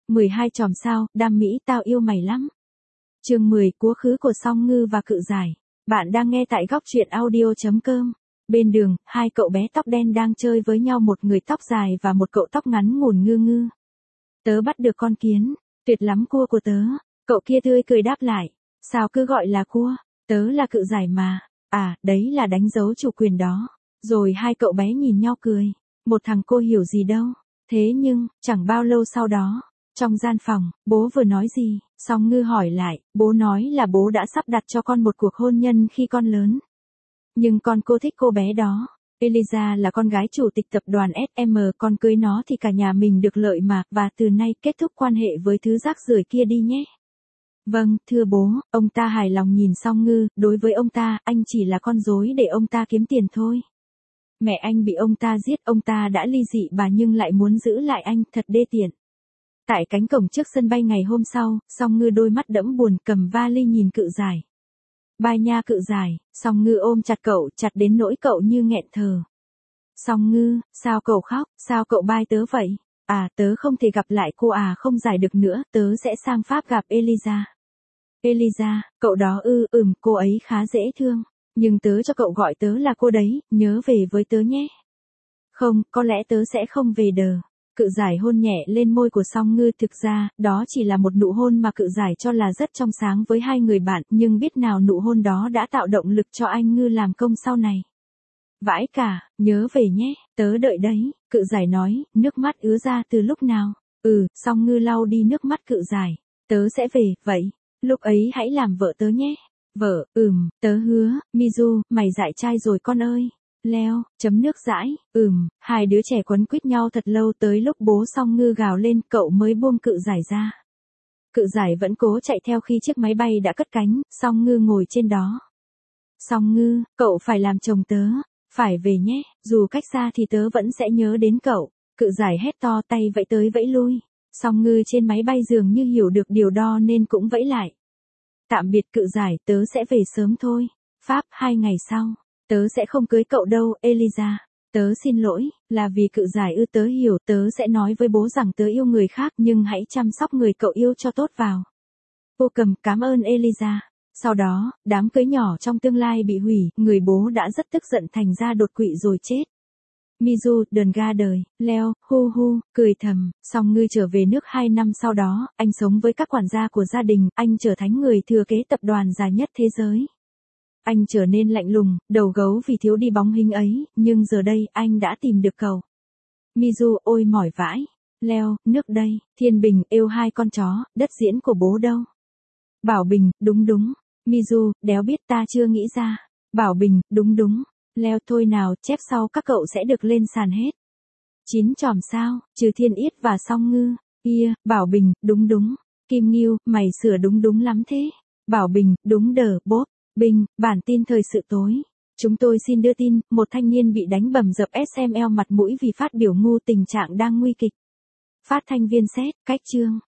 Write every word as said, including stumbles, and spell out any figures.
mười hai chòm sao, đam mỹ tao yêu mày lắm. Chương mười, Cúa khứ của Song Ngư và Cự Giải. Bạn đang nghe tại góc truyện audio chấm com. Bên đường, hai cậu bé tóc đen đang chơi với nhau, một người tóc dài và một cậu tóc ngắn ngủn ngư ngư. Tớ bắt được con kiến, tuyệt lắm cua của tớ. Cậu kia tươi cười đáp lại. Sao cứ gọi là cua, tớ là Cự Giải mà. À, đấy là đánh dấu chủ quyền đó. Rồi hai cậu bé nhìn nhau cười. Một thằng cô hiểu gì đâu. Thế nhưng, chẳng bao lâu sau đó, trong gian phòng, bố vừa nói gì? Song Ngư hỏi lại, bố nói là bố đã sắp đặt cho con một cuộc hôn nhân khi con lớn. Nhưng con cô thích cô bé đó. Eliza là con gái chủ tịch tập đoàn ét em, con cưới nó thì cả nhà mình được lợi mà, và từ nay kết thúc quan hệ với thứ rác rưởi kia đi nhé. Vâng, thưa bố, ông ta hài lòng nhìn Song Ngư, đối với ông ta, anh chỉ là con rối để ông ta kiếm tiền thôi. Mẹ anh bị ông ta giết, ông ta đã ly dị bà nhưng lại muốn giữ lại anh, thật đê tiện. Tại cánh cổng trước sân bay ngày hôm sau, Song Ngư đôi mắt đẫm buồn cầm vali nhìn Cự Giải. Bye nha Cự Giải. Song Ngư ôm chặt cậu, chặt đến nỗi cậu như nghẹn thở. Song Ngư, sao cậu khóc, sao cậu bye tớ vậy? À, tớ không thể gặp lại cô à, không giải được nữa, tớ sẽ sang Pháp gặp Eliza. Eliza, cậu đó ư, ừm, cô ấy khá dễ thương. Nhưng tớ cho cậu gọi tớ là cô đấy, nhớ về với tớ nhé. Không, có lẽ tớ sẽ không về đờ. Cự Giải hôn nhẹ lên môi của Song Ngư, thực ra, đó chỉ là một nụ hôn mà Cự Giải cho là rất trong sáng với hai người bạn, nhưng biết nào nụ hôn đó đã tạo động lực cho anh Ngư làm công sau này. Vãi cả, nhớ về nhé, tớ đợi đấy, Cự Giải nói, nước mắt ứa ra từ lúc nào. Ừ, Song Ngư lau đi nước mắt Cự Giải, tớ sẽ về, vậy, lúc ấy hãy làm vợ tớ nhé. Vợ, ừm, tớ hứa, Mizu, mày dại trai rồi con ơi. Leo, chấm nước dãi, ừm, hai đứa trẻ quấn quýt nhau thật lâu, tới lúc bố Song Ngư gào lên cậu mới buông Cự Giải ra. Cự Giải vẫn cố chạy theo khi chiếc máy bay đã cất cánh, Song Ngư ngồi trên đó. Song Ngư, cậu phải làm chồng tớ, phải về nhé, dù cách xa thì tớ vẫn sẽ nhớ đến cậu. Cự Giải hét to, tay vẫy tới vẫy lui. Song Ngư trên máy bay dường như hiểu được điều đó nên cũng vẫy lại. Tạm biệt Cự Giải, tớ sẽ về sớm thôi. Pháp, hai ngày sau. Tớ sẽ không cưới cậu đâu, Eliza. Tớ xin lỗi, là vì Cự Giải ư, tớ hiểu, tớ sẽ nói với bố rằng tớ yêu người khác, nhưng hãy chăm sóc người cậu yêu cho tốt vào. Cô cầm, cảm ơn Eliza. Sau đó, đám cưới nhỏ trong tương lai bị hủy, người bố đã rất tức giận thành ra đột quỵ rồi chết. Mizu, đờn ga đời, Leo, hu hu, cười thầm. Song Ngư trở về nước hai năm sau đó, anh sống với các quản gia của gia đình, anh trở thành người thừa kế tập đoàn dài nhất thế giới. Anh trở nên lạnh lùng, đầu gấu vì thiếu đi bóng hình ấy, nhưng giờ đây, anh đã tìm được cậu. Mizu, ôi mỏi vãi. Leo, nước đây. Thiên Bình, yêu hai con chó, đất diễn của bố đâu? Bảo Bình, đúng đúng. Mizu, đéo biết, ta chưa nghĩ ra. Bảo Bình, đúng đúng. Leo, thôi nào, chép sau các cậu sẽ được lên sàn hết. Chín chòm sao, trừ Thiên Yết và Song Ngư. Kia, Bảo Bình, đúng đúng. Kim Ngưu, mày sửa đúng đúng lắm thế. Bảo Bình, đúng đờ, bốp. Bình, bản tin thời sự tối. Chúng tôi xin đưa tin, một thanh niên bị đánh bầm dập ét em lờ mặt mũi vì phát biểu ngu, tình trạng đang nguy kịch. Phát thanh viên xét, cách chương.